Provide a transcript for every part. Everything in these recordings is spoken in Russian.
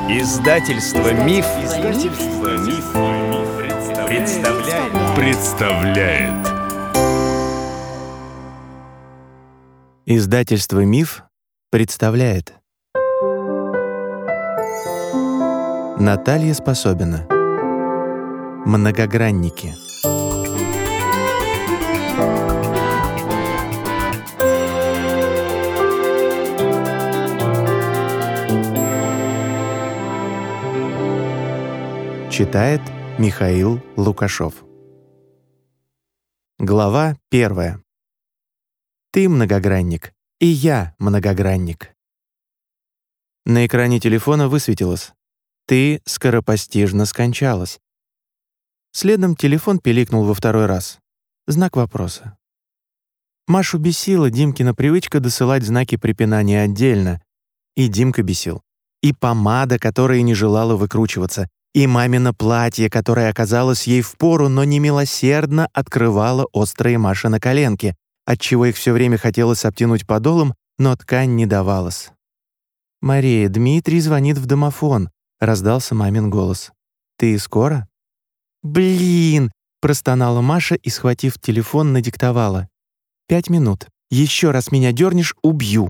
Издательство Миф, представляет. Издательство Миф представляет. Наталья Способина. Многогранники. Читает Михаил Лукашов. Глава 1. Ты многогранник, и я многогранник. На экране телефона высветилось: ты скоропостижно скончалась. Следом телефон пиликнул во второй раз. Знак вопроса. Машу бесила Димкина привычка досылать знаки препинания отдельно. И Димка бесил. И помада, которая не желала выкручиваться. И мамино платье, которое оказалось ей впору, но немилосердно открывало острые Машины коленки, отчего их все время хотелось обтянуть подолом, но ткань не давалась. «Мария, Дмитрий звонит в домофон», — раздался мамин голос. «Ты скоро?» «Блин!» — простонала Маша и, схватив телефон, надиктовала. 5 минут. Еще раз меня дернешь — убью».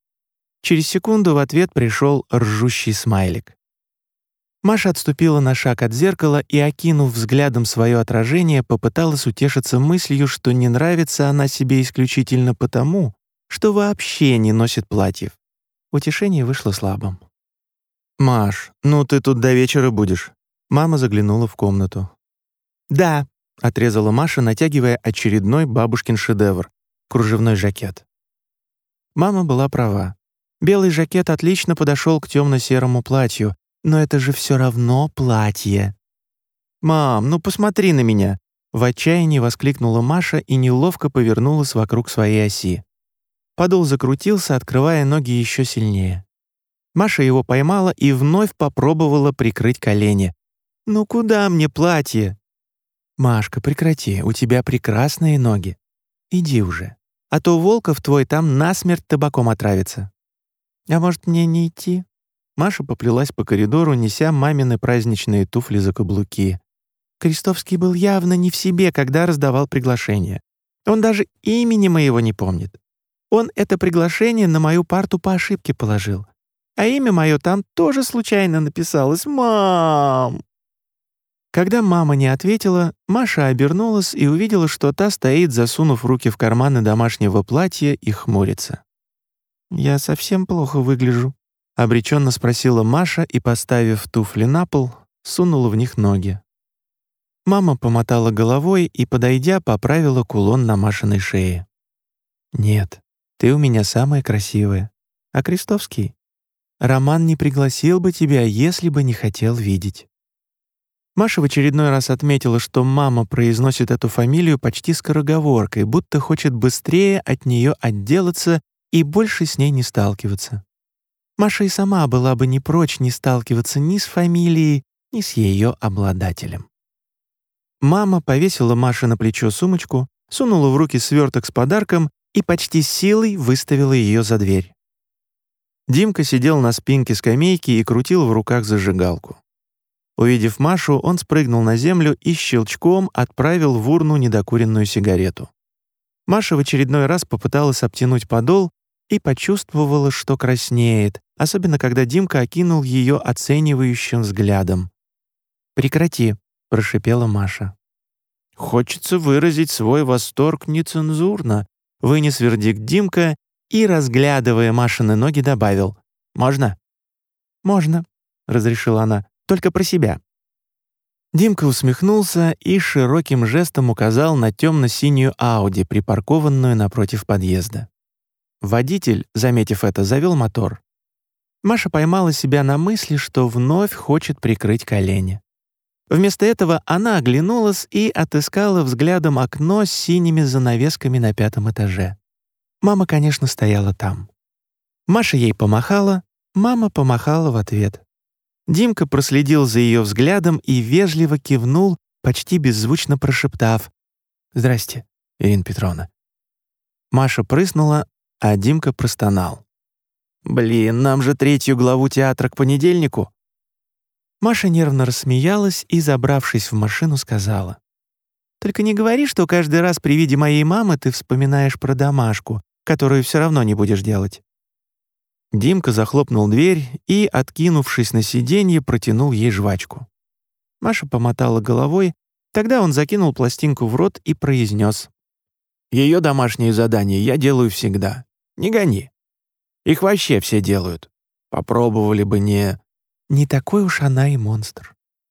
Через секунду в ответ пришел ржущий смайлик. Маша отступила на шаг от зеркала и, окинув взглядом свое отражение, попыталась утешиться мыслью, что не нравится она себе исключительно потому, что вообще не носит платьев. Утешение вышло слабым. «Маш, ну ты тут до вечера будешь?» Мама заглянула в комнату. «Да», — отрезала Маша, натягивая очередной бабушкин шедевр — кружевной жакет. Мама была права. Белый жакет отлично подошел к темно-серому платью, но это же все равно платье. «Мам, ну посмотри на меня!» — в отчаянии воскликнула Маша и неловко повернулась вокруг своей оси. Подол закрутился, открывая ноги еще сильнее. Маша его поймала и вновь попробовала прикрыть колени. «Ну куда мне платье?» «Машка, прекрати, у тебя прекрасные ноги. Иди уже, а то Волков твой там насмерть табаком отравится». «А может, мне не идти?» Маша поплелась по коридору, неся мамины праздничные туфли за каблуки. Крестовский был явно не в себе, когда раздавал приглашение. Он даже имени моего не помнит. Он это приглашение на мою парту по ошибке положил. А имя мое там тоже случайно написалось. «Мам!» Когда мама не ответила, Маша обернулась и увидела, что та стоит, засунув руки в карманы домашнего платья, и хмурится. «Я совсем плохо выгляжу?» — обреченно спросила Маша и, поставив туфли на пол, сунула в них ноги. Мама помотала головой и, подойдя, поправила кулон на Машиной шее. «Нет, ты у меня самая красивая. А Крестовский? Роман не пригласил бы тебя, если бы не хотел видеть». Маша в очередной раз отметила, что мама произносит эту фамилию почти скороговоркой, будто хочет быстрее от нее отделаться и больше с ней не сталкиваться. Маша и сама была бы не прочь не сталкиваться ни с фамилией, ни с ее обладателем. Мама повесила Маше на плечо сумочку, сунула в руки сверток с подарком и почти силой выставила ее за дверь. Димка сидел на спинке скамейки и крутил в руках зажигалку. Увидев Машу, он спрыгнул на землю и щелчком отправил в урну недокуренную сигарету. Маша в очередной раз попыталась обтянуть подол и почувствовала, что краснеет, особенно когда Димка окинул ее оценивающим взглядом. «Прекрати», — прошипела Маша. «Хочется выразить свой восторг нецензурно», — вынес вердикт Димка и, разглядывая Машины ноги, добавил: «Можно?» «Можно», — разрешила она, — «только про себя». Димка усмехнулся и широким жестом указал на темно-синюю Ауди, припаркованную напротив подъезда. Водитель, заметив это, завел мотор. Маша поймала себя на мысли, что вновь хочет прикрыть колени. Вместо этого она оглянулась и отыскала взглядом окно с синими занавесками на 5-м этаже. Мама, конечно, стояла там. Маша ей помахала, мама помахала в ответ. Димка проследил за ее взглядом и вежливо кивнул, почти беззвучно прошептав: «Здрасте, Ирина Петровна». Маша прыснула, а Димка простонал: «Блин, нам же 3-ю главу театра к понедельнику. Маша нервно рассмеялась и, забравшись в машину, сказала: «Только не говори, что каждый раз при виде моей мамы ты вспоминаешь про домашку, которую все равно не будешь делать». Димка захлопнул дверь и, откинувшись на сиденье, протянул ей жвачку. Маша помотала головой, тогда он закинул пластинку в рот и произнес: «Ее домашние задания я делаю всегда. Не гони. Их вообще все делают. Попробовали бы не...» «Не такой уж она и монстр».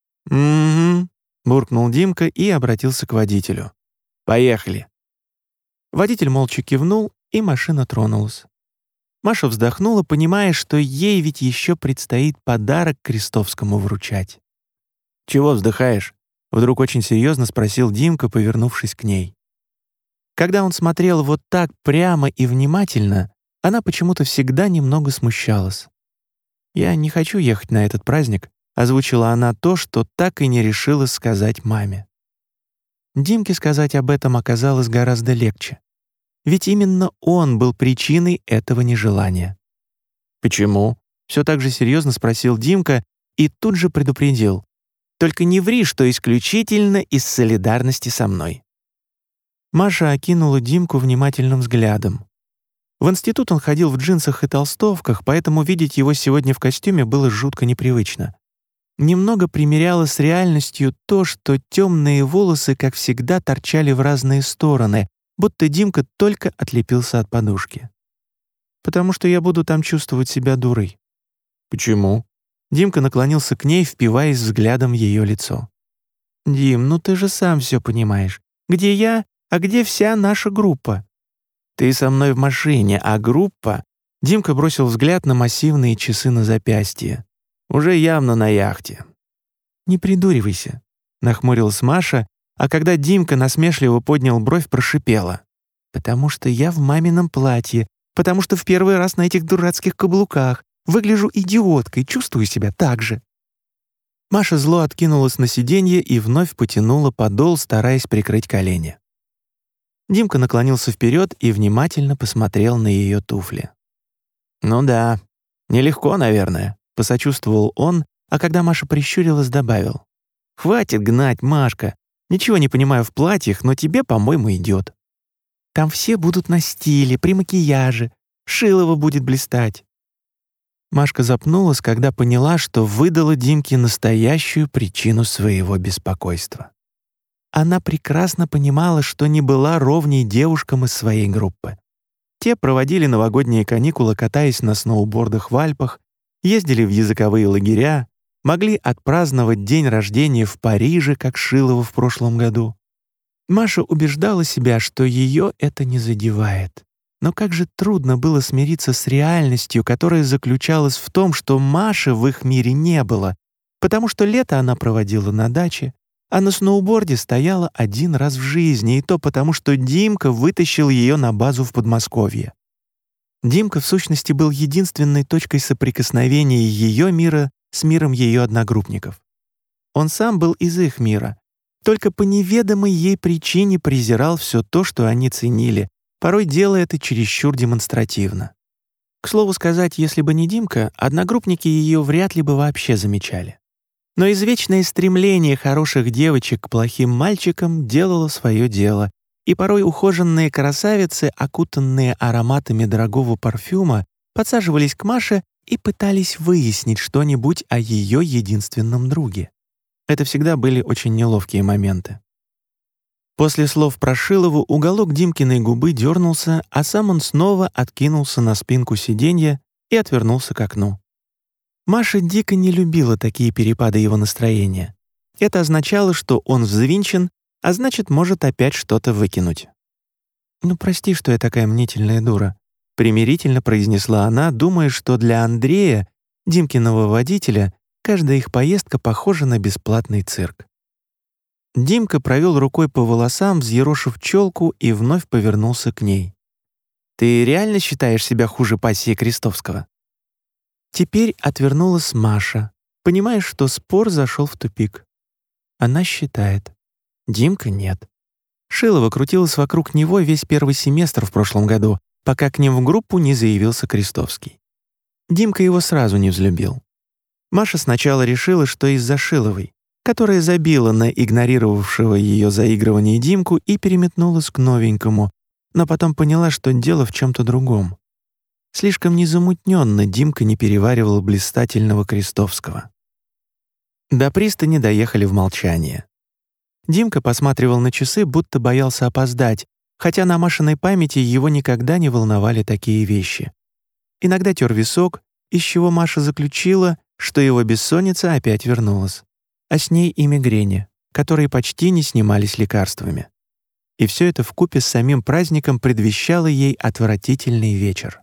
«Угу», — буркнул Димка и обратился к водителю. «Поехали». Водитель молча кивнул, и машина тронулась. Маша вздохнула, понимая, что ей ведь еще предстоит подарок Крестовскому вручать. «Чего вздыхаешь?» — вдруг очень серьезно спросил Димка, повернувшись к ней. Когда он смотрел вот так прямо и внимательно, она почему-то всегда немного смущалась. «Я не хочу ехать на этот праздник», — озвучила она то, что так и не решила сказать маме. Димке сказать об этом оказалось гораздо легче. Ведь именно он был причиной этого нежелания. «Почему?» — все так же серьезно спросил Димка и тут же предупредил: «Только не ври, что исключительно из солидарности со мной». Маша окинула Димку внимательным взглядом. В институт он ходил в джинсах и толстовках, поэтому видеть его сегодня в костюме было жутко непривычно. Немного примеряло с реальностью то, что темные волосы, как всегда, торчали в разные стороны, будто Димка только отлепился от подушки. «Потому что я буду там чувствовать себя дурой». «Почему?» Димка наклонился к ней, впиваясь взглядом в ее лицо. «Дим, ну ты же сам все понимаешь. Где я, а где вся наша группа?» «Ты со мной в машине, а группа...» Димка бросил взгляд на массивные часы на запястье. «Уже явно на яхте». «Не придуривайся», — нахмурилась Маша, а когда Димка насмешливо поднял бровь, прошипела: «Потому что я в мамином платье, потому что в первый раз на этих дурацких каблуках, выгляжу идиоткой, чувствую себя так же». Маша зло откинулась на сиденье и вновь потянула подол, стараясь прикрыть колени. Димка наклонился вперед и внимательно посмотрел на ее туфли. «Ну да, нелегко, наверное», — посочувствовал он, а когда Маша прищурилась, добавил: «Хватит гнать, Машка. Ничего не понимаю в платьях, но тебе, по-моему, идет. Там все будут на стиле, при макияже. Шилово будет блистать». Машка запнулась, когда поняла, что выдала Димке настоящую причину своего беспокойства. Она прекрасно понимала, что не была ровней девушкам из своей группы. Те проводили новогодние каникулы, катаясь на сноубордах в Альпах, ездили в языковые лагеря, могли отпраздновать день рождения в Париже, как Шилова в прошлом году. Маша убеждала себя, что ее это не задевает. Но как же трудно было смириться с реальностью, которая заключалась в том, что Маши в их мире не было, потому что лето она проводила на даче, а на сноуборде стояла один раз в жизни, и то потому, что Димка вытащил ее на базу в Подмосковье. Димка, в сущности, был единственной точкой соприкосновения ее мира с миром ее одногруппников. Он сам был из их мира, только по неведомой ей причине презирал все то, что они ценили, порой делая это чересчур демонстративно. К слову сказать, если бы не Димка, одногруппники ее вряд ли бы вообще замечали. Но извечное стремление хороших девочек к плохим мальчикам делало свое дело, и порой ухоженные красавицы, окутанные ароматами дорогого парфюма, подсаживались к Маше и пытались выяснить что-нибудь о ее единственном друге. Это всегда были очень неловкие моменты. После слов про Шилову уголок Димкиной губы дернулся, а сам он снова откинулся на спинку сиденья и отвернулся к окну. Маша дико не любила такие перепады его настроения. Это означало, что он взвинчен, а значит, может опять что-то выкинуть. «Ну, прости, что я такая мнительная дура», — примирительно произнесла она, думая, что для Андрея, Димкиного водителя, каждая их поездка похожа на бесплатный цирк. Димка провел рукой по волосам, взъерошив челку, и вновь повернулся к ней. «Ты реально считаешь себя хуже пассии Крестовского?» Теперь отвернулась Маша, понимая, что спор зашел в тупик. Она считает. Димка нет. Шилова крутилась вокруг него весь первый семестр в прошлом году, пока к ним в группу не заявился Крестовский. Димка его сразу не взлюбил. Маша сначала решила, что из-за Шиловой, которая забила на игнорировавшего ее заигрывание Димку и переметнулась к новенькому, но потом поняла, что дело в чем-то другом. Слишком незамутненно Димка не переваривал блистательного Крестовского. До пристани доехали в молчании. Димка посматривал на часы, будто боялся опоздать, хотя на Машиной памяти его никогда не волновали такие вещи. Иногда тер висок, из чего Маша заключила, что его бессонница опять вернулась, а с ней и мигрени, которые почти не снимались лекарствами. И все это вкупе с самим праздником предвещало ей отвратительный вечер.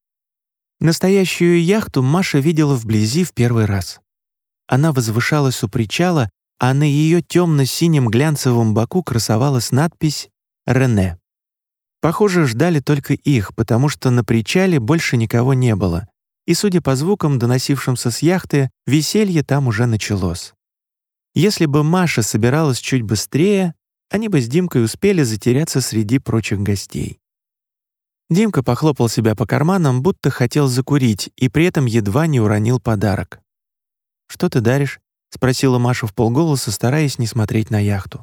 Настоящую яхту Маша видела вблизи в первый раз. Она возвышалась у причала, а на ее темно-синем глянцевом боку красовалась надпись «Рене». Похоже, ждали только их, потому что на причале больше никого не было, и, судя по звукам, доносившимся с яхты, веселье там уже началось. Если бы Маша собиралась чуть быстрее, они бы с Димкой успели затеряться среди прочих гостей. Димка похлопал себя по карманам, будто хотел закурить, и при этом едва не уронил подарок. «Что ты даришь?» — спросила Маша вполголоса, стараясь не смотреть на яхту.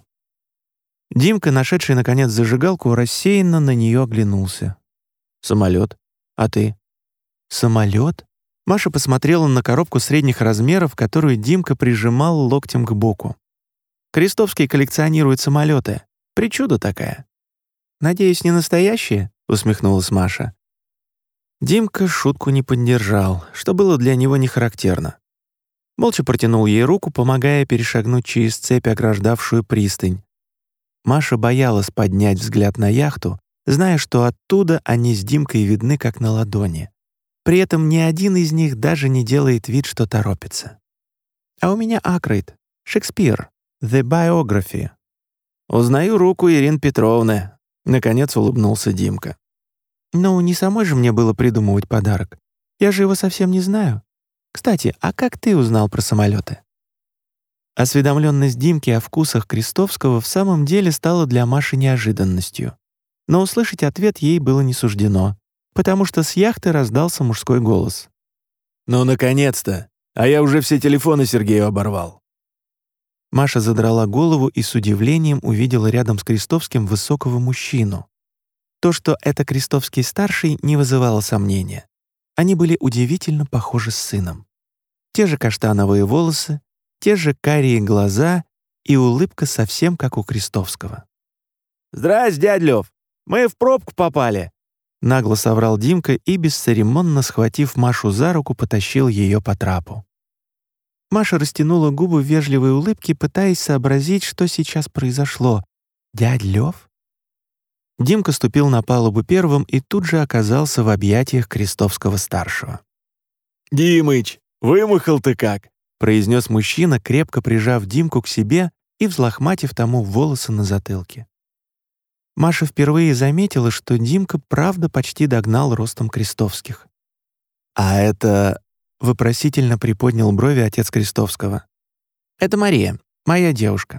Димка, нашедший наконец зажигалку, рассеянно на нее оглянулся. «Самолет. А ты?» «Самолет?» Маша посмотрела на коробку средних размеров, которую Димка прижимал локтем к боку. «Крестовский коллекционирует самолеты. Причуда такая». «Надеюсь, не настоящие?» — усмехнулась Маша. Димка шутку не поддержал, что было для него не характерно. Молча протянул ей руку, помогая перешагнуть через цепь, ограждавшую пристань. Маша боялась поднять взгляд на яхту, зная, что оттуда они с Димкой видны как на ладони. При этом ни один из них даже не делает вид, что торопится. «А у меня Акрейд, Шекспир, The Biography». «Узнаю руку Ирины Петровны», — наконец улыбнулся Димка. «Ну, не самой же мне было придумывать подарок. Я же его совсем не знаю. Кстати, а как ты узнал про самолеты?» Осведомленность Димки о вкусах Крестовского в самом деле стала для Маши неожиданностью. Но услышать ответ ей было не суждено, потому что с яхты раздался мужской голос. «Ну, наконец-то! А я уже все телефоны Сергею оборвал». Маша задрала голову и с удивлением увидела рядом с Крестовским высокого мужчину. То, что это Крестовский-старший, не вызывало сомнения. Они были удивительно похожи с сыном. Те же каштановые волосы, те же карие глаза и улыбка совсем как у Крестовского. «Здрасте, дядь Лёв! Мы в пробку попали!» Нагло соврал Димка и, бесцеремонно схватив Машу за руку, потащил ее по трапу. Маша растянула губы в вежливой улыбке, пытаясь сообразить, что сейчас произошло. «Дядь Лёв?» Димка ступил на палубу первым и тут же оказался в объятиях Крестовского-старшего. «Димыч, вымахал ты как!» — произнес мужчина, крепко прижав Димку к себе и взлохматив тому волосы на затылке. Маша впервые заметила, что Димка правда почти догнал ростом Крестовских. «А это...» — вопросительно приподнял брови отец Крестовского. «Это Мария, моя девушка».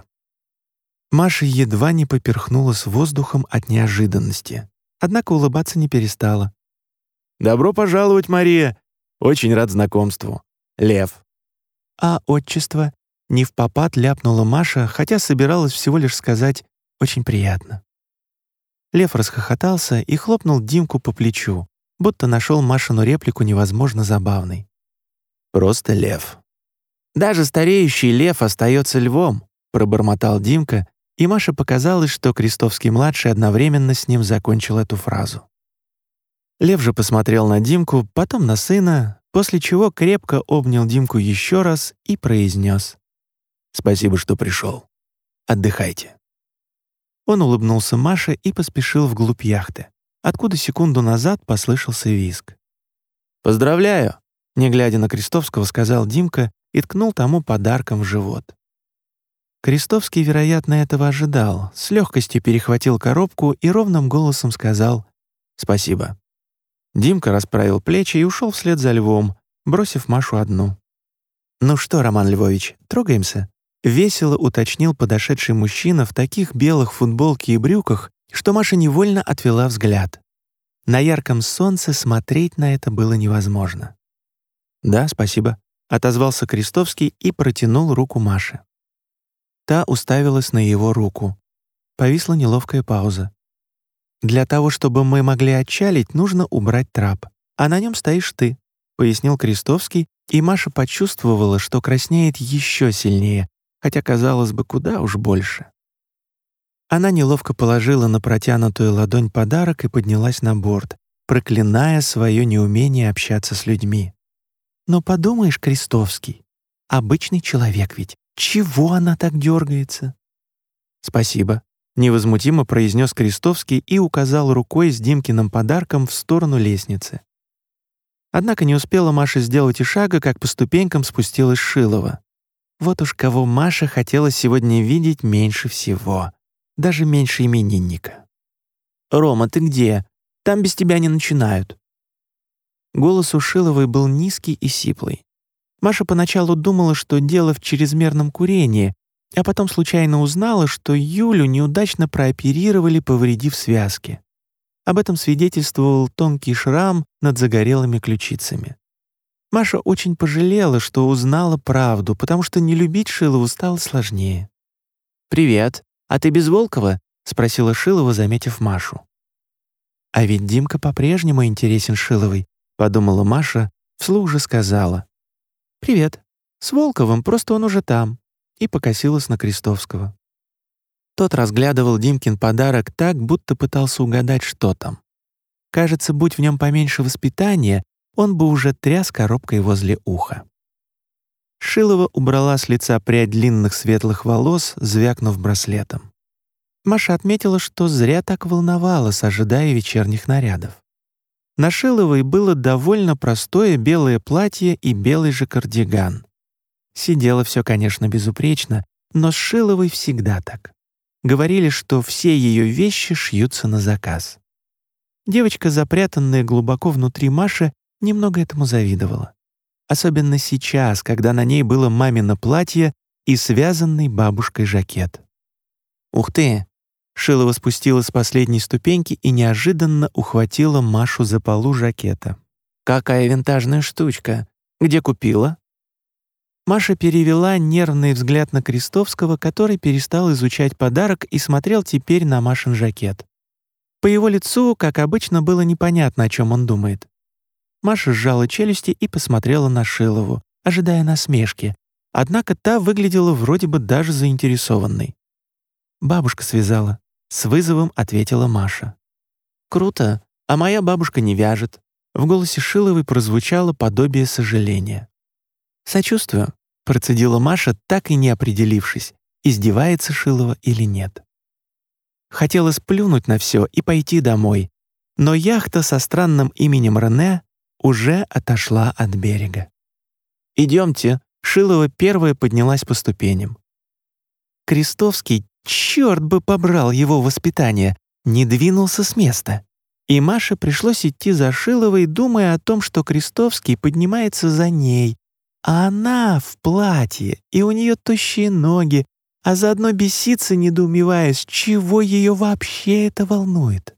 Маша едва не поперхнулась воздухом от неожиданности, однако улыбаться не перестала. «Добро пожаловать, Мария! Очень рад знакомству. Лев». «А отчество?» — невпопад ляпнула Маша, хотя собиралась всего лишь сказать «очень приятно». Лев расхохотался и хлопнул Димку по плечу, будто нашел Машину реплику невозможно забавной. «Просто лев». «Даже стареющий лев остается львом», — пробормотал Димка, и Маше показалось, что Крестовский-младший одновременно с ним закончил эту фразу. Лев же посмотрел на Димку, потом на сына, после чего крепко обнял Димку еще раз и произнес: «Спасибо, что пришел. Отдыхайте». Он улыбнулся Маше и поспешил вглубь яхты, откуда секунду назад послышался визг. «Поздравляю!» — не глядя на Крестовского, сказал Димка и ткнул тому подарком в живот. Крестовский, вероятно, этого ожидал, с легкостью перехватил коробку и ровным голосом сказал «Спасибо». Димка расправил плечи и ушел вслед за Львом, бросив Машу одну. «Ну что, Роман Львович, трогаемся?» — весело уточнил подошедший мужчина в таких белых футболке и брюках, что Маша невольно отвела взгляд. На ярком солнце смотреть на это было невозможно. «Да, спасибо», — отозвался Крестовский и протянул руку Маше. Та уставилась на его руку. Повисла неловкая пауза. «Для того, чтобы мы могли отчалить, нужно убрать трап, а на нем стоишь ты», — пояснил Крестовский, и Маша почувствовала, что краснеет еще сильнее, хотя, казалось бы, куда уж больше. Она неловко положила на протянутую ладонь подарок и поднялась на борт, проклиная свое неумение общаться с людьми. «Но подумаешь, Крестовский, обычный человек ведь, чего она так дергается?» «Спасибо», — невозмутимо произнес Крестовский и указал рукой с Димкиным подарком в сторону лестницы. Однако не успела Маша сделать и шага, как по ступенькам спустилась Шилова. Вот уж кого Маша хотела сегодня видеть меньше всего, даже меньше именинника. «Рома, ты где? Там без тебя не начинают». Голос у Шиловой был низкий и сиплый. Маша поначалу думала, что дело в чрезмерном курении, а потом случайно узнала, что Юлю неудачно прооперировали, повредив связки. Об этом свидетельствовал тонкий шрам над загорелыми ключицами. Маша очень пожалела, что узнала правду, потому что не любить Шилову стало сложнее. «Привет, а ты без Волкова?» — спросила Шилова, заметив Машу. «А ведь Димка по-прежнему интересен Шиловой», — подумала Маша, вслух же сказала. «Привет, с Волковым, просто он уже там», и покосилась на Крестовского. Тот разглядывал Димкин подарок так, будто пытался угадать, что там. Кажется, будь в нем поменьше воспитания, он бы уже тряс коробкой возле уха. Шилова убрала с лица прядь длинных светлых волос, звякнув браслетом. Маша отметила, что зря так волновалась, ожидая вечерних нарядов. На Шиловой было довольно простое белое платье и белый же кардиган. Сидело все, конечно, безупречно, но с Шиловой всегда так. Говорили, что все ее вещи шьются на заказ. Девочка, запрятанная глубоко внутри Маши, немного этому завидовала. Особенно сейчас, когда на ней было мамино платье и связанный бабушкой жакет. «Ух ты!» Шилова спустилась с последней ступеньки и неожиданно ухватила Машу за полу жакета. «Какая винтажная штучка! Где купила?» Маша перевела нервный взгляд на Крестовского, который перестал изучать подарок и смотрел теперь на Машин жакет. По его лицу, как обычно, было непонятно, о чем он думает. Маша сжала челюсти и посмотрела на Шилову, ожидая насмешки, однако та выглядела вроде бы даже заинтересованной. «Бабушка связала», — с вызовом ответила Маша. «Круто, а моя бабушка не вяжет». В голосе Шиловой прозвучало подобие сожаления. «Сочувствую», — процедила Маша, так и не определившись, издевается Шилова или нет. Хотелось плюнуть на все и пойти домой, но яхта со странным именем Рене уже отошла от берега. «Идемте», — Шилова первая поднялась по ступеням. Крестовский, черт бы побрал его воспитание, не двинулся с места. И Маше пришлось идти за Шиловой, думая о том, что Крестовский поднимается за ней, а она в платье, и у нее тощие ноги, а заодно бесится, недоумевая, с чего ее вообще это волнует.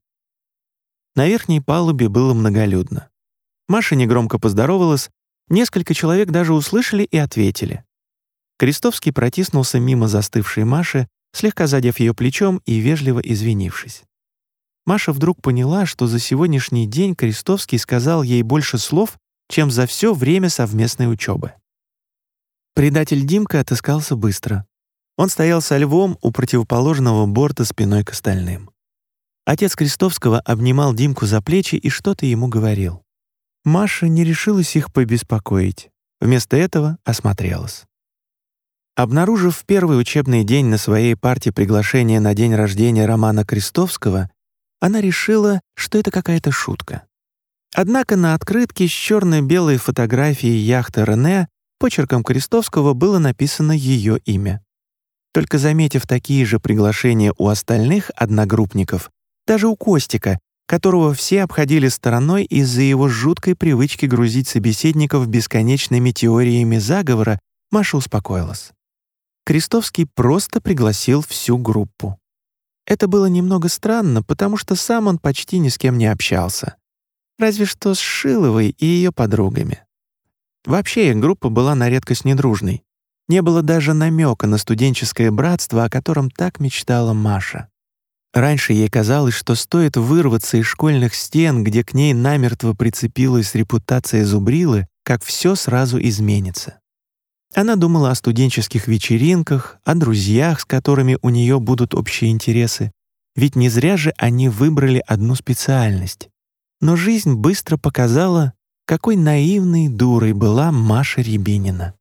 На верхней палубе было многолюдно. Маша негромко поздоровалась, несколько человек даже услышали и ответили. Крестовский протиснулся мимо застывшей Маши, слегка задев ее плечом и вежливо извинившись. Маша вдруг поняла, что за сегодняшний день Крестовский сказал ей больше слов, чем за все время совместной учебы. Предатель Димка отыскался быстро. Он стоял со львом у противоположного борта спиной к остальным. Отец Крестовского обнимал Димку за плечи и что-то ему говорил. Маша не решилась их побеспокоить. Вместо этого осмотрелась. Обнаружив в первый учебный день на своей парте приглашение на день рождения Романа Крестовского, она решила, что это какая-то шутка. Однако на открытке с черно-белой фотографией яхты Рене почерком Крестовского было написано ее имя. Только заметив такие же приглашения у остальных одногруппников, даже у Костика, которого все обходили стороной из-за его жуткой привычки грузить собеседников бесконечными теориями заговора, Маша успокоилась. Крестовский просто пригласил всю группу. Это было немного странно, потому что сам он почти ни с кем не общался. Разве что с Шиловой и ее подругами. Вообще, их группа была на редкость недружной. Не было даже намека на студенческое братство, о котором так мечтала Маша. Раньше ей казалось, что стоит вырваться из школьных стен, где к ней намертво прицепилась репутация зубрилы, как все сразу изменится. Она думала о студенческих вечеринках, о друзьях, с которыми у нее будут общие интересы, ведь не зря же они выбрали одну специальность. Но жизнь быстро показала, какой наивной дурой была Маша Рябинина.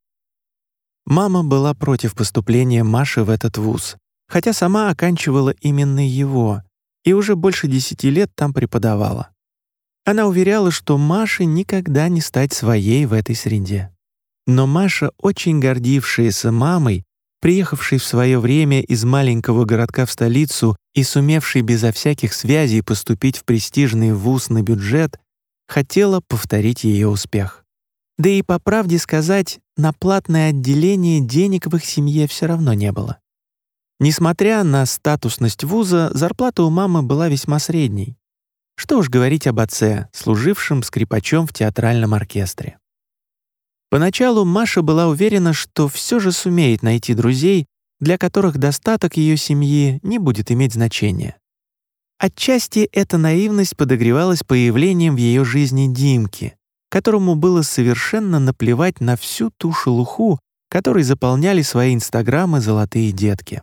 Мама была против поступления Маши в этот вуз, хотя сама оканчивала именно его и уже больше 10 лет там преподавала. Она уверяла, что Маше никогда не стать своей в этой среде. Но Маша, очень гордившаяся мамой, приехавшей в свое время из маленького городка в столицу и сумевшей безо всяких связей поступить в престижный вуз на бюджет, хотела повторить ее успех. Да и, по правде сказать, на платное отделение денег в их семье все равно не было. Несмотря на статусность вуза, зарплата у мамы была весьма средней. Что уж говорить об отце, служившем скрипачом в театральном оркестре. Поначалу Маша была уверена, что все же сумеет найти друзей, для которых достаток ее семьи не будет иметь значения. Отчасти эта наивность подогревалась появлением в ее жизни Димки, которому было совершенно наплевать на всю ту шелуху, которой заполняли свои инстаграмы золотые детки.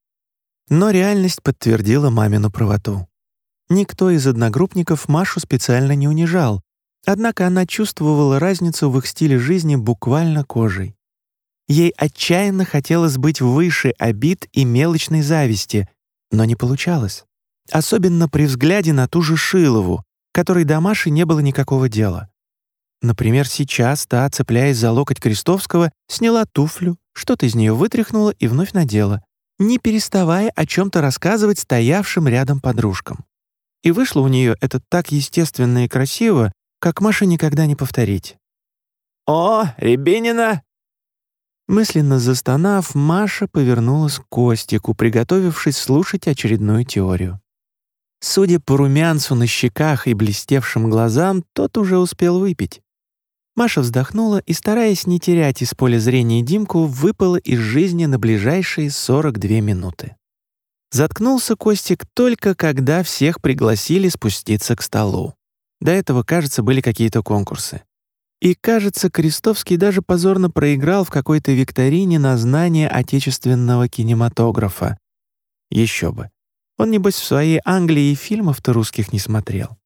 Но реальность подтвердила мамину правоту. Никто из одногруппников Машу специально не унижал, однако она чувствовала разницу в их стиле жизни буквально кожей. Ей отчаянно хотелось быть выше обид и мелочной зависти, но не получалось. Особенно при взгляде на ту же Шилову, которой до Маши не было никакого дела. Например, сейчас та, цепляясь за локоть Крестовского, сняла туфлю, что-то из нее вытряхнула и вновь надела, не переставая о чем-то рассказывать стоявшим рядом подружкам. И вышло у нее это так естественно и красиво, как Маше никогда не повторить. «О, Рябинина!» Мысленно застонав, Маша повернулась к Костику, приготовившись слушать очередную теорию. Судя по румянцу на щеках и блестевшим глазам, тот уже успел выпить. Маша вздохнула и, стараясь не терять из поля зрения Димку, выпала из жизни на ближайшие 42 минуты. Заткнулся Костик только когда всех пригласили спуститься к столу. До этого, кажется, были какие-то конкурсы. И, кажется, Крестовский даже позорно проиграл в какой-то викторине на знание отечественного кинематографа. Еще бы. Он, небось, в своей Англии и фильмов-то русских не смотрел.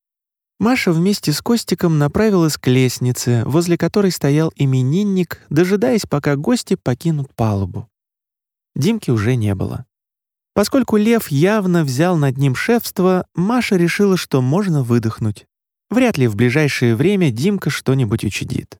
Маша вместе с Костиком направилась к лестнице, возле которой стоял именинник, дожидаясь, пока гости покинут палубу. Димки уже не было. Поскольку Лев явно взял над ним шефство, Маша решила, что можно выдохнуть. Вряд ли в ближайшее время Димка что-нибудь учудит.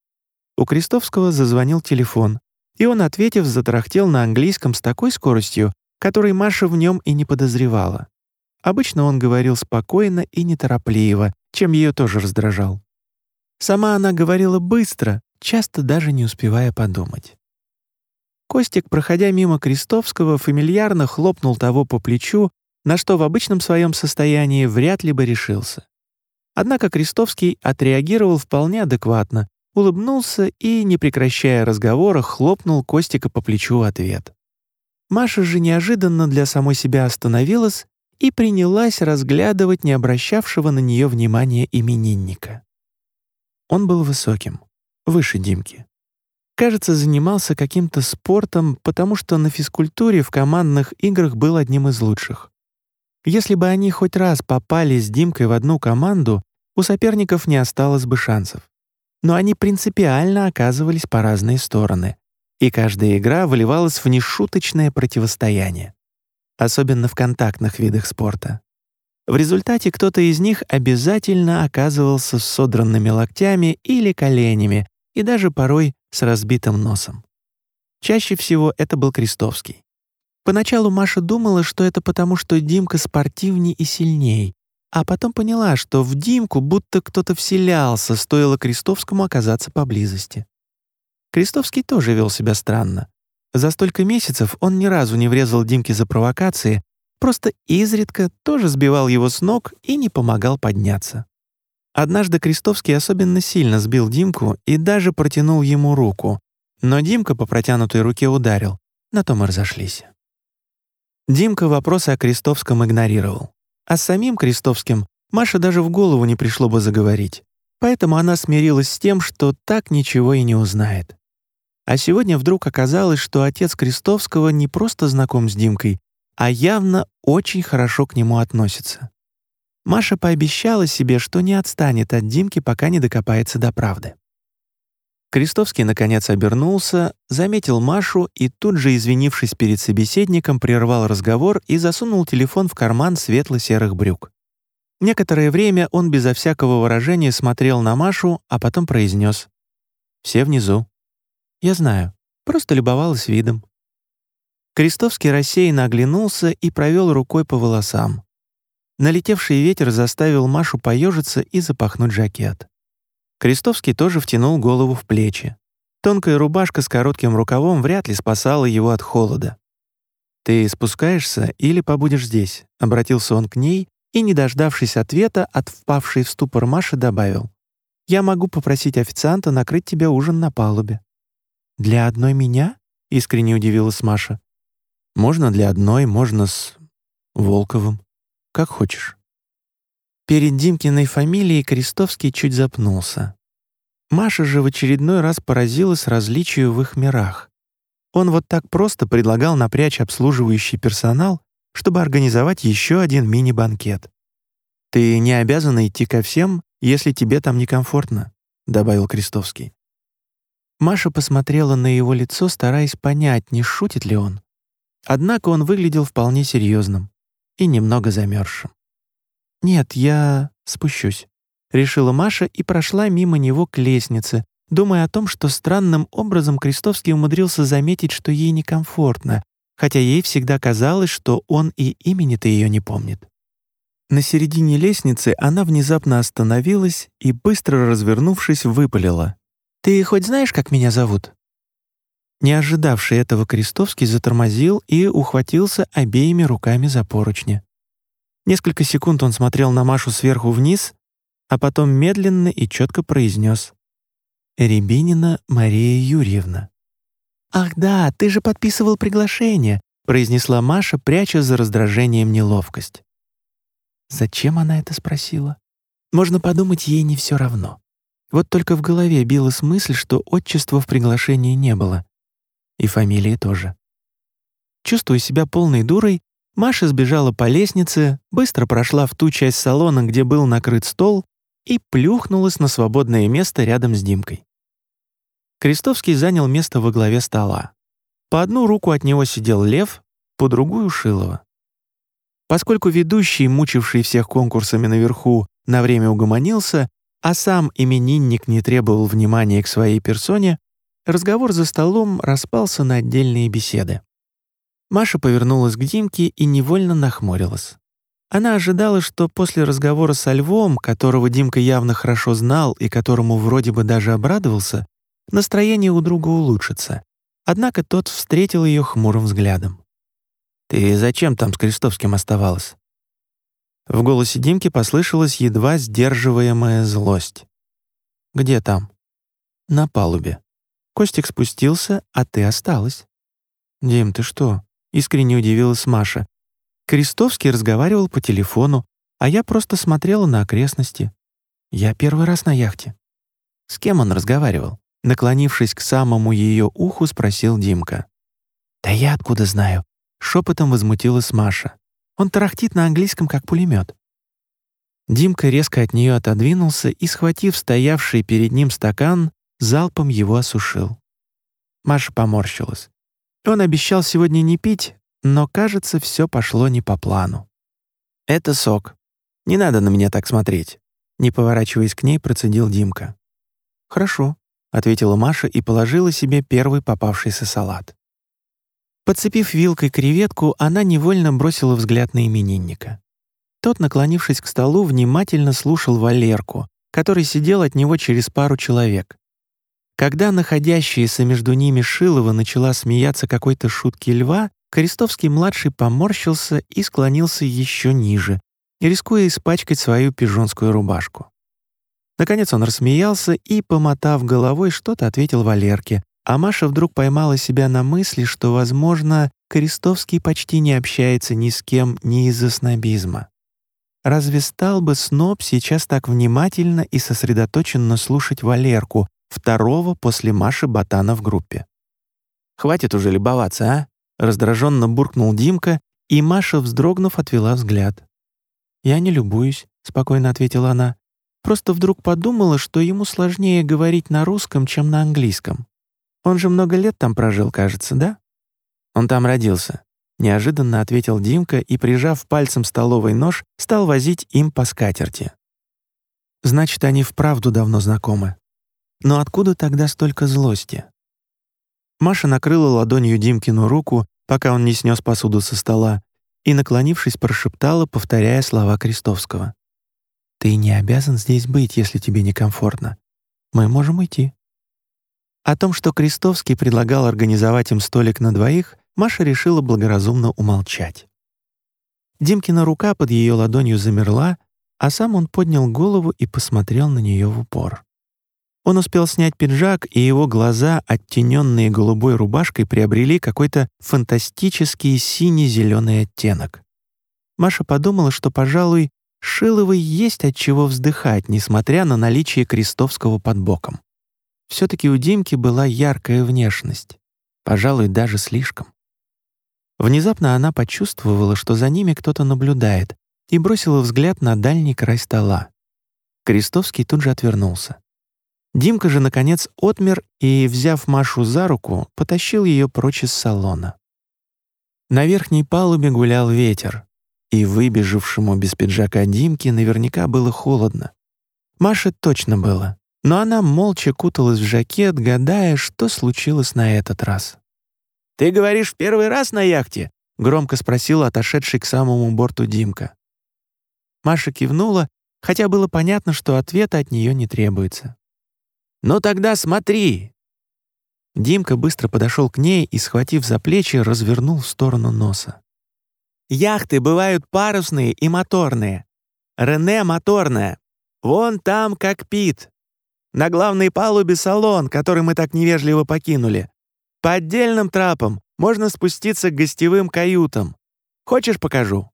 У Крестовского зазвонил телефон, и он, ответив, затарахтел на английском с такой скоростью, которой Маша в нем и не подозревала. Обычно он говорил спокойно и неторопливо, чем ее тоже раздражал. Сама она говорила быстро, часто даже не успевая подумать. Костик, проходя мимо Крестовского, фамильярно хлопнул того по плечу, на что в обычном своем состоянии вряд ли бы решился. Однако Крестовский отреагировал вполне адекватно, улыбнулся и, не прекращая разговора, хлопнул Костика по плечу в ответ. Маша же неожиданно для самой себя остановилась и принялась разглядывать не обращавшего на нее внимания именинника. Он был высоким, выше Димки. Кажется, занимался каким-то спортом, потому что на физкультуре в командных играх был одним из лучших. Если бы они хоть раз попали с Димкой в одну команду, у соперников не осталось бы шансов. Но они принципиально оказывались по разные стороны, и каждая игра выливалась в нешуточное противостояние. Особенно в контактных видах спорта. В результате кто-то из них обязательно оказывался с содранными локтями или коленями, и даже порой с разбитым носом. Чаще всего это был Крестовский. Поначалу Маша думала, что это потому, что Димка спортивней и сильней, а потом поняла, что в Димку будто кто-то вселялся, стоило Крестовскому оказаться поблизости. Крестовский тоже вел себя странно. За столько месяцев он ни разу не врезал Димке за провокации, просто изредка тоже сбивал его с ног и не помогал подняться. Однажды Крестовский особенно сильно сбил Димку и даже протянул ему руку, но Димка по протянутой руке ударил. На том и разошлись. Димка вопросы о Крестовском игнорировал. А с самим Крестовским Маше даже в голову не пришло бы заговорить. Поэтому она смирилась с тем, что так ничего и не узнает. А сегодня вдруг оказалось, что отец Крестовского не просто знаком с Димкой, а явно очень хорошо к нему относится. Маша пообещала себе, что не отстанет от Димки, пока не докопается до правды. Крестовский, наконец, обернулся, заметил Машу и тут же, извинившись перед собеседником, прервал разговор и засунул телефон в карман светло-серых брюк. Некоторое время он безо всякого выражения смотрел на Машу, а потом произнес: «Все внизу». «Я знаю, просто любовалась видом». Крестовский рассеянно оглянулся и провел рукой по волосам. Налетевший ветер заставил Машу поежиться и запахнуть жакет. Крестовский тоже втянул голову в плечи. Тонкая рубашка с коротким рукавом вряд ли спасала его от холода. «Ты спускаешься или побудешь здесь?» — обратился он к ней и, не дождавшись ответа, от впавшей в ступор Маши добавил: «Я могу попросить официанта накрыть тебе ужин на палубе». «Для одной меня?» — искренне удивилась Маша. «Можно для одной, можно с Волковым. Как хочешь». Перед Димкиной фамилией Крестовский чуть запнулся. Маша же в очередной раз поразилась различию в их мирах. Он вот так просто предлагал напрячь обслуживающий персонал, чтобы организовать еще один мини-банкет. «Ты не обязана идти ко всем, если тебе там некомфортно», — добавил Крестовский. Маша посмотрела на его лицо, стараясь понять, не шутит ли он. Однако он выглядел вполне серьезным и немного замерзшим. «Нет, я спущусь», — решила Маша и прошла мимо него к лестнице, думая о том, что странным образом Крестовский умудрился заметить, что ей некомфортно, хотя ей всегда казалось, что он и имени-то ее не помнит. На середине лестницы она внезапно остановилась и, быстро развернувшись, выпалила: «Ты хоть знаешь, как меня зовут?» Не ожидавший этого Крестовский затормозил и ухватился обеими руками за поручни. Несколько секунд он смотрел на Машу сверху вниз, а потом медленно и четко произнес: «Рябинина Мария Юрьевна». «Ах да, ты же подписывал приглашение», — произнесла Маша, пряча за раздражением неловкость. Зачем она это спросила? Можно подумать, ей не все равно. Вот только в голове билась мысль, что отчества в приглашении не было. И фамилии тоже. Чувствуя себя полной дурой, Маша сбежала по лестнице, быстро прошла в ту часть салона, где был накрыт стол, и плюхнулась на свободное место рядом с Димкой. Крестовский занял место во главе стола. По одну руку от него сидел Лев, по другую — Шилова. Поскольку ведущий, мучивший всех конкурсами наверху, на время угомонился, а сам именинник не требовал внимания к своей персоне, разговор за столом распался на отдельные беседы. Маша повернулась к Димке и невольно нахмурилась. Она ожидала, что после разговора со Львом, которого Димка явно хорошо знал и которому вроде бы даже обрадовался, настроение у друга улучшится. Однако тот встретил ее хмурым взглядом. «Ты зачем там с Крестовским оставалась?» В голосе Димки послышалась едва сдерживаемая злость. «Где там?» «На палубе. Костик спустился, а ты осталась». «Дим, ты что?» — искренне удивилась Маша. «Крестовский разговаривал по телефону, а я просто смотрела на окрестности. Я первый раз на яхте». «С кем он разговаривал?» — наклонившись к самому ее уху, спросил Димка. «Да я откуда знаю?» — шепотом возмутилась Маша. «Он тарахтит на английском, как пулемет». Димка резко от нее отодвинулся и, схватив стоявший перед ним стакан, залпом его осушил. Маша поморщилась. Он обещал сегодня не пить, но, кажется, все пошло не по плану. «Это сок. Не надо на меня так смотреть», — не поворачиваясь к ней, процедил Димка. «Хорошо», — ответила Маша и положила себе первый попавшийся салат. Подцепив вилкой креветку, она невольно бросила взгляд на именинника. Тот, наклонившись к столу, внимательно слушал Валерку, который сидел от него через пару человек. Когда находящаяся между ними Шилова начала смеяться какой-то шутки Льва, Крестовский-младший поморщился и склонился еще ниже, рискуя испачкать свою пижонскую рубашку. Наконец он рассмеялся и, помотав головой, что-то ответил Валерке, а Маша вдруг поймала себя на мысли, что, возможно, Крестовский почти не общается ни с кем не из-за снобизма. Разве стал бы сноб сейчас так внимательно и сосредоточенно слушать Валерку, второго после Маши ботана в группе? «Хватит уже любоваться, а?» — раздраженно буркнул Димка, и Маша, вздрогнув, отвела взгляд. «Я не любуюсь», — спокойно ответила она. «Просто вдруг подумала, что ему сложнее говорить на русском, чем на английском. Он же много лет там прожил, кажется, да?» «Он там родился», — неожиданно ответил Димка и, прижав пальцем столовый нож, стал возить им по скатерти. «Значит, они вправду давно знакомы. Но откуда тогда столько злости?» Маша накрыла ладонью Димкину руку, пока он не снес посуду со стола, и, наклонившись, прошептала, повторяя слова Крестовского. «Ты не обязан здесь быть, если тебе некомфортно. Мы можем уйти». О том, что Крестовский предлагал организовать им столик на двоих, Маша решила благоразумно умолчать. Димкина рука под ее ладонью замерла, а сам он поднял голову и посмотрел на нее в упор. Он успел снять пиджак, и его глаза, оттененные голубой рубашкой, приобрели какой-то фантастический сине-зеленый оттенок. Маша подумала, что, пожалуй, Шиловой есть от чего вздыхать, несмотря на наличие Крестовского под боком. Все-таки у Димки была яркая внешность, пожалуй, даже слишком. Внезапно она почувствовала, что за ними кто-то наблюдает, и бросила взгляд на дальний край стола. Крестовский тут же отвернулся. Димка же, наконец, отмер и, взяв Машу за руку, потащил ее прочь из салона. На верхней палубе гулял ветер, и выбежавшему без пиджака Димке наверняка было холодно. Маше точно было, но она молча куталась в жакет, гадая, что случилось на этот раз. «Ты говоришь, в первый раз на яхте?» — громко спросил отошедший к самому борту Димка. Маша кивнула, хотя было понятно, что ответа от нее не требуется. «Ну тогда смотри!» Димка быстро подошел к ней и, схватив за плечи, развернул в сторону носа. «Яхты бывают парусные и моторные. Рене моторная. Вон там кокпит. На главной палубе салон, который мы так невежливо покинули. По отдельным трапам можно спуститься к гостевым каютам. Хочешь, покажу?»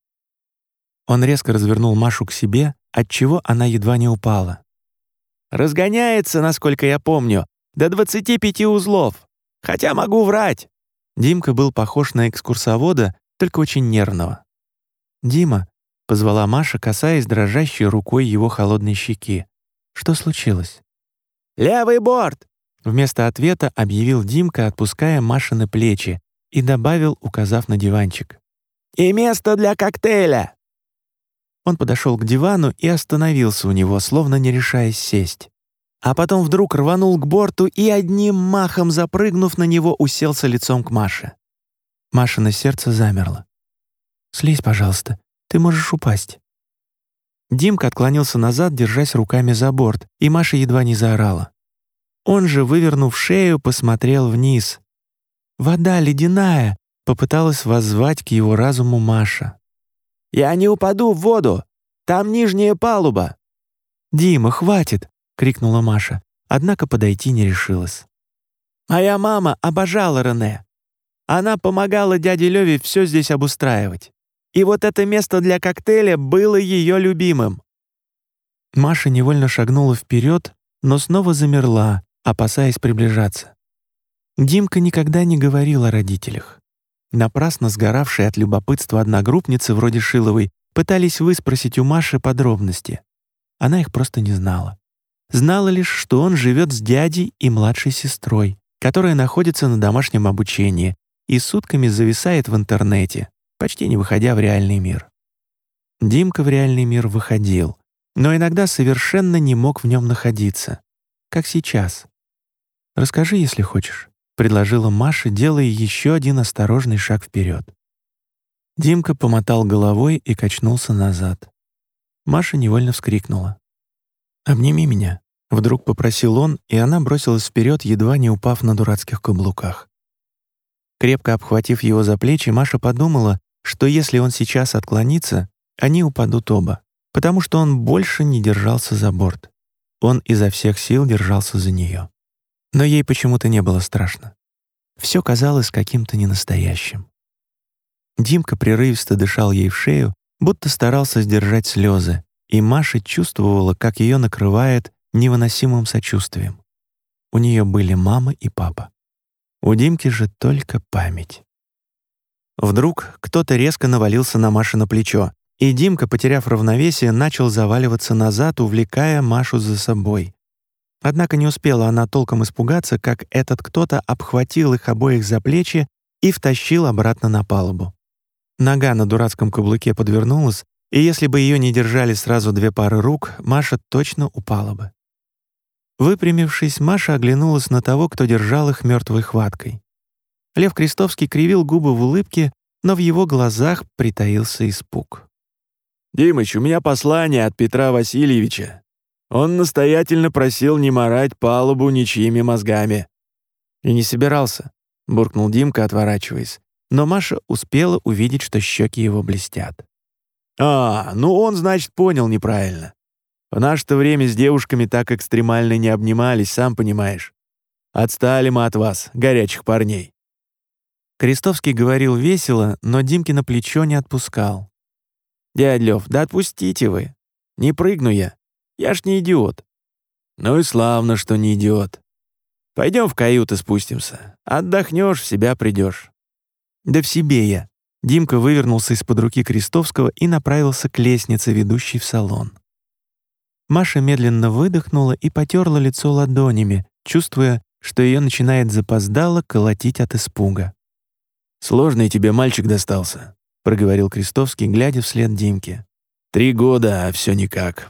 Он резко развернул Машу к себе, отчего она едва не упала. «Разгоняется, насколько я помню, до 25 узлов. Хотя могу врать». Димка был похож на экскурсовода, только очень нервного. «Дима», — позвала Маша, касаясь дрожащей рукой его холодной щеки. «Что случилось?» «Левый борт!» — вместо ответа объявил Димка, отпуская Машины плечи, и добавил, указав на диванчик. «И место для коктейля!» Он подошел к дивану и остановился у него, словно не решаясь сесть. А потом вдруг рванул к борту и, одним махом запрыгнув на него, уселся лицом к Маше. Машино сердце замерло. «Слезь, пожалуйста, ты можешь упасть». Димка отклонился назад, держась руками за борт, и Маша едва не заорала. Он же, вывернув шею, посмотрел вниз. «Вода ледяная!» — попыталась воззвать к его разуму Маша. «Я не упаду в воду! Там нижняя палуба!» «Дима, хватит!» — крикнула Маша, однако подойти не решилась. «Моя мама обожала Рене. Она помогала дяде Лёве все здесь обустраивать. И вот это место для коктейля было ее любимым». Маша невольно шагнула вперед, но снова замерла, опасаясь приближаться. Димка никогда не говорил о родителях. Напрасно сгоравшие от любопытства одногруппницы вроде Шиловой пытались выспросить у Маши подробности. Она их просто не знала. Знала лишь, что он живет с дядей и младшей сестрой, которая находится на домашнем обучении и сутками зависает в интернете, почти не выходя в реальный мир. Димка в реальный мир выходил, но иногда совершенно не мог в нем находиться, как сейчас. «Расскажи, если хочешь», — предложила Маша, делая еще один осторожный шаг вперед. Димка помотал головой и качнулся назад. Маша невольно вскрикнула. «Обними меня», — вдруг попросил он, и она бросилась вперед, едва не упав на дурацких каблуках. Крепко обхватив его за плечи, Маша подумала, что если он сейчас отклонится, они упадут оба, потому что он больше не держался за борт. Он изо всех сил держался за нее. Но ей почему-то не было страшно. Все казалось каким-то ненастоящим. Димка прерывисто дышал ей в шею, будто старался сдержать слезы, и Маша чувствовала, как ее накрывает невыносимым сочувствием. У нее были мама и папа. У Димки же только память. Вдруг кто-то резко навалился на Машу на плечо, и Димка, потеряв равновесие, начал заваливаться назад, увлекая Машу за собой. Однако не успела она толком испугаться, как этот кто-то обхватил их обоих за плечи и втащил обратно на палубу. Нога на дурацком каблуке подвернулась, и если бы ее не держали сразу две пары рук, Маша точно упала бы. Выпрямившись, Маша оглянулась на того, кто держал их мертвой хваткой. Лев Крестовский кривил губы в улыбке, но в его глазах притаился испуг. «Димыч, у меня послание от Петра Васильевича. Он настоятельно просил не марать палубу ничьими мозгами». «И не собирался», — буркнул Димка, отворачиваясь. Но Маша успела увидеть, что щеки его блестят. Ну он, значит, понял неправильно. В наше-то время с девушками так экстремально не обнимались, сам понимаешь. Отстали мы от вас, горячих парней». Крестовский говорил весело, но Димкино плечо не отпускал. «Дядь Лёв, да отпустите вы. Не прыгну я. Я ж не идиот». «Ну и славно, что не идиот. Пойдем в каюты спустимся. Отдохнешь, в себя придешь». «Да в себе я». Димка вывернулся из-под руки Крестовского и направился к лестнице, ведущей в салон. Маша медленно выдохнула и потерла лицо ладонями, чувствуя, что ее начинает запоздало колотить от испуга. «Сложный тебе мальчик достался», — проговорил Крестовский, глядя вслед Димке. 3 года, а все никак».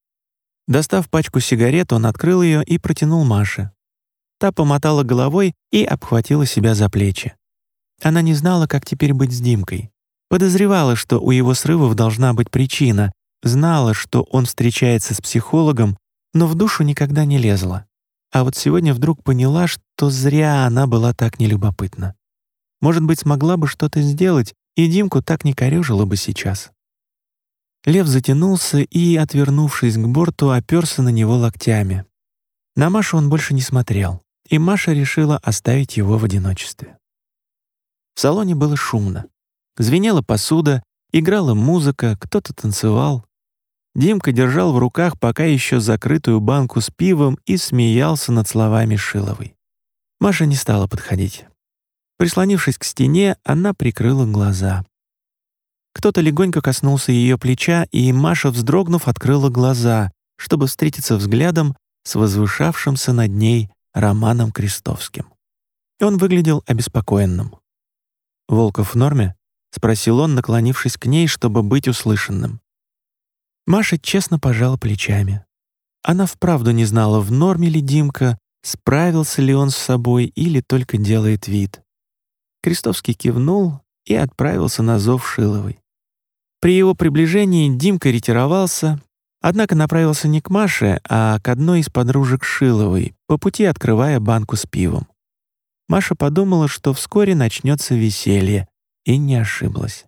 Достав пачку сигарет, он открыл ее и протянул Маше. Та помотала головой и обхватила себя за плечи. Она не знала, как теперь быть с Димкой. Подозревала, что у его срывов должна быть причина, знала, что он встречается с психологом, но в душу никогда не лезла. А вот сегодня вдруг поняла, что зря она была так нелюбопытна. Может быть, смогла бы что-то сделать, и Димку так не корёжило бы сейчас. Лев затянулся и, отвернувшись к борту, оперся на него локтями. На Машу он больше не смотрел, и Маша решила оставить его в одиночестве. В салоне было шумно. Звенела посуда, играла музыка, кто-то танцевал. Димка держал в руках пока еще закрытую банку с пивом и смеялся над словами Шиловой. Маша не стала подходить. Прислонившись к стене, она прикрыла глаза. Кто-то легонько коснулся ее плеча, и Маша, вздрогнув, открыла глаза, чтобы встретиться взглядом с возвышавшимся над ней Романом Крестовским. Он выглядел обеспокоенным. «Волков в норме?» — спросил он, наклонившись к ней, чтобы быть услышанным. Маша честно пожала плечами. Она вправду не знала, в норме ли Димка, справился ли он с собой или только делает вид. Крестовский кивнул и отправился на зов Шиловой. При его приближении Димка ретировался, однако направился не к Маше, а к одной из подружек Шиловой, по пути открывая банку с пивом. Маша подумала, что вскоре начнется веселье, и не ошиблась.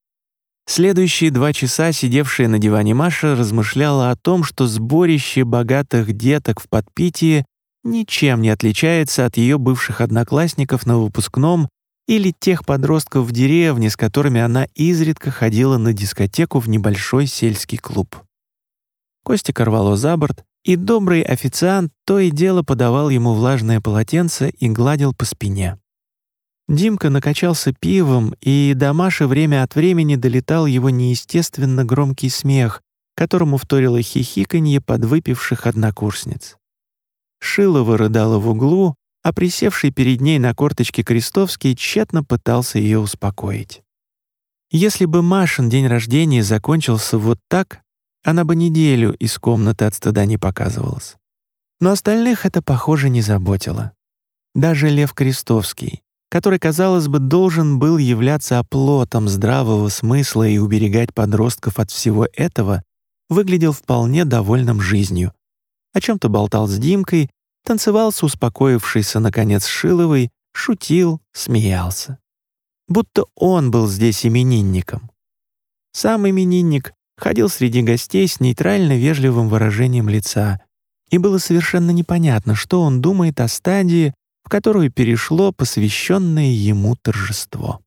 Следующие 2 часа сидевшая на диване Маша размышляла о том, что сборище богатых деток в подпитии ничем не отличается от ее бывших одноклассников на выпускном или тех подростков в деревне, с которыми она изредка ходила на дискотеку в небольшой сельский клуб. Костика рвало за борт, и добрый официант то и дело подавал ему влажное полотенце и гладил по спине. Димка накачался пивом, и до Маши время от времени долетал его неестественно громкий смех, которому вторило хихиканье подвыпивших однокурсниц. Шилова рыдала в углу, а присевший перед ней на корточке Крестовский тщетно пытался ее успокоить. Если бы Машин день рождения закончился вот так, она бы неделю из комнаты от стыда не показывалась. Но остальных это, похоже, не заботило. Даже Лев Крестовский, который, казалось бы, должен был являться оплотом здравого смысла и уберегать подростков от всего этого, выглядел вполне довольным жизнью. О чем-то болтал с Димкой, танцевал с успокоившейся, наконец, Шиловой, шутил, смеялся. Будто он был здесь именинником. Сам именинник ходил среди гостей с нейтрально вежливым выражением лица, и было совершенно непонятно, что он думает о стадии, в которую перешло посвященное ему торжество.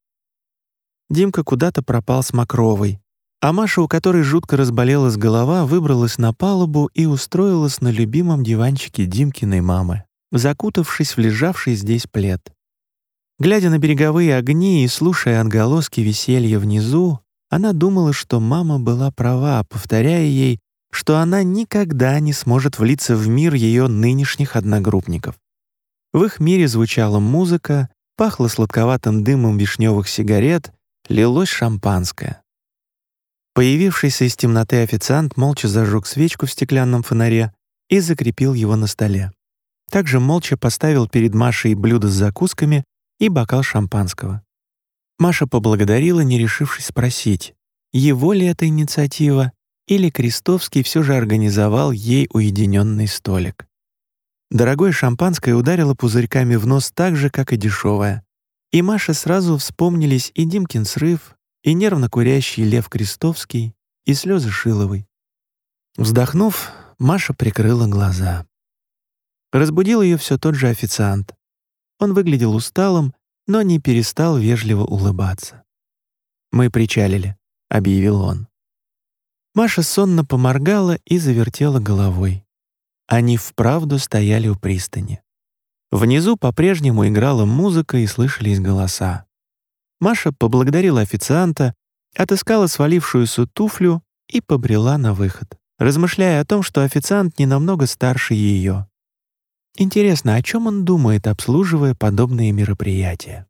Димка куда-то пропал с Мокровой, а Маша, у которой жутко разболелась голова, выбралась на палубу и устроилась на любимом диванчике Димкиной мамы, закутавшись в лежавший здесь плед. Глядя на береговые огни и слушая отголоски веселья внизу, она думала, что мама была права, повторяя ей, что она никогда не сможет влиться в мир ее нынешних одногруппников. В их мире звучала музыка, пахло сладковатым дымом вишневых сигарет, лилось шампанское. Появившийся из темноты официант молча зажег свечку в стеклянном фонаре и закрепил его на столе. Также молча поставил перед Машей блюдо с закусками и бокал шампанского. Маша поблагодарила, не решившись спросить, его ли это инициатива, или Крестовский все же организовал ей уединенный столик. Дорогое шампанское ударило пузырьками в нос так же, как и дешевое. И Маше сразу вспомнились и Димкин срыв, и нервно курящий Лев Крестовский, и слезы Шиловой. Вздохнув, Маша прикрыла глаза. Разбудил ее все тот же официант. Он выглядел усталым, но не перестал вежливо улыбаться. «Мы причалили», — объявил он. Маша сонно поморгала и завертела головой. Они вправду стояли у пристани. Внизу по-прежнему играла музыка и слышались голоса. Маша поблагодарила официанта, отыскала свалившуюся туфлю и побрела на выход, размышляя о том, что официант не намного старше ее. Интересно, о чем он думает, обслуживая подобные мероприятия?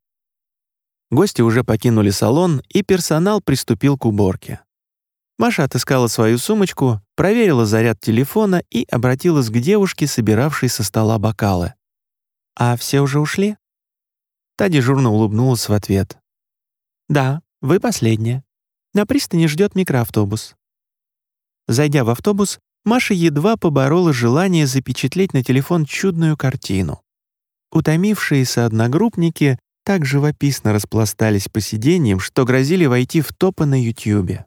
Гости уже покинули салон, и персонал приступил к уборке. Маша отыскала свою сумочку, проверила заряд телефона и обратилась к девушке, собиравшей со стола бокалы. «А все уже ушли?» Та дежурно улыбнулась в ответ. «Да, вы последняя. На пристани ждет микроавтобус». Зайдя в автобус, Маша едва поборола желание запечатлеть на телефон чудную картину. Утомившиеся одногруппники так живописно распластались по сиденьям, что грозили войти в топы на Ютьюбе.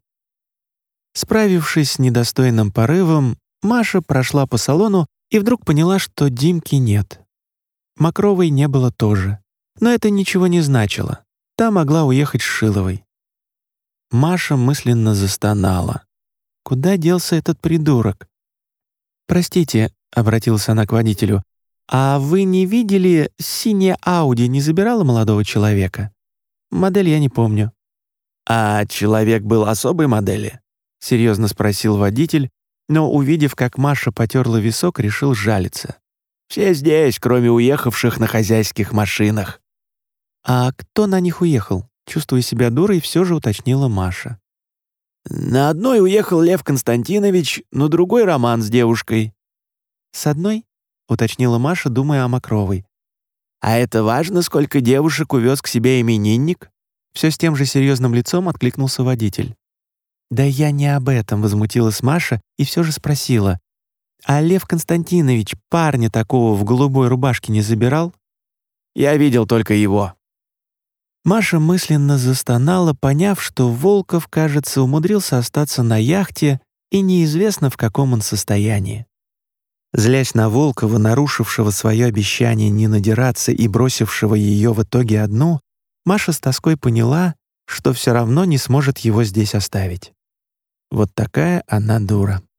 Справившись с недостойным порывом, Маша прошла по салону и вдруг поняла, что Димки нет. Мокровой не было тоже, но это ничего не значило. Та могла уехать с Шиловой. Маша мысленно застонала. Куда делся этот придурок? «Простите», — обратилась она к водителю, «а вы не видели, синяя Ауди не забирала молодого человека? Модель я не помню». «А человек был особой модели?» — серьезно спросил водитель, но, увидев, как Маша потерла висок, решил жалиться. «Все здесь, кроме уехавших на хозяйских машинах». «А кто на них уехал?» — чувствуя себя дурой, все же уточнила Маша. «На одной уехал Лев Константинович, на другой Роман с девушкой». «С одной?» — уточнила Маша, думая о Мокровой. «А это важно, сколько девушек увез к себе именинник?» Все с тем же серьезным лицом откликнулся водитель. «Да я не об этом», — возмутилась Маша и все же спросила. «А Лев Константинович парня такого в голубой рубашке не забирал?» «Я видел только его». Маша мысленно застонала, поняв, что Волков, кажется, умудрился остаться на яхте, и неизвестно, в каком он состоянии. Злясь на Волкова, нарушившего свое обещание не надираться и бросившего ее в итоге одну, Маша с тоской поняла, что все равно не сможет его здесь оставить. Вот такая она дура.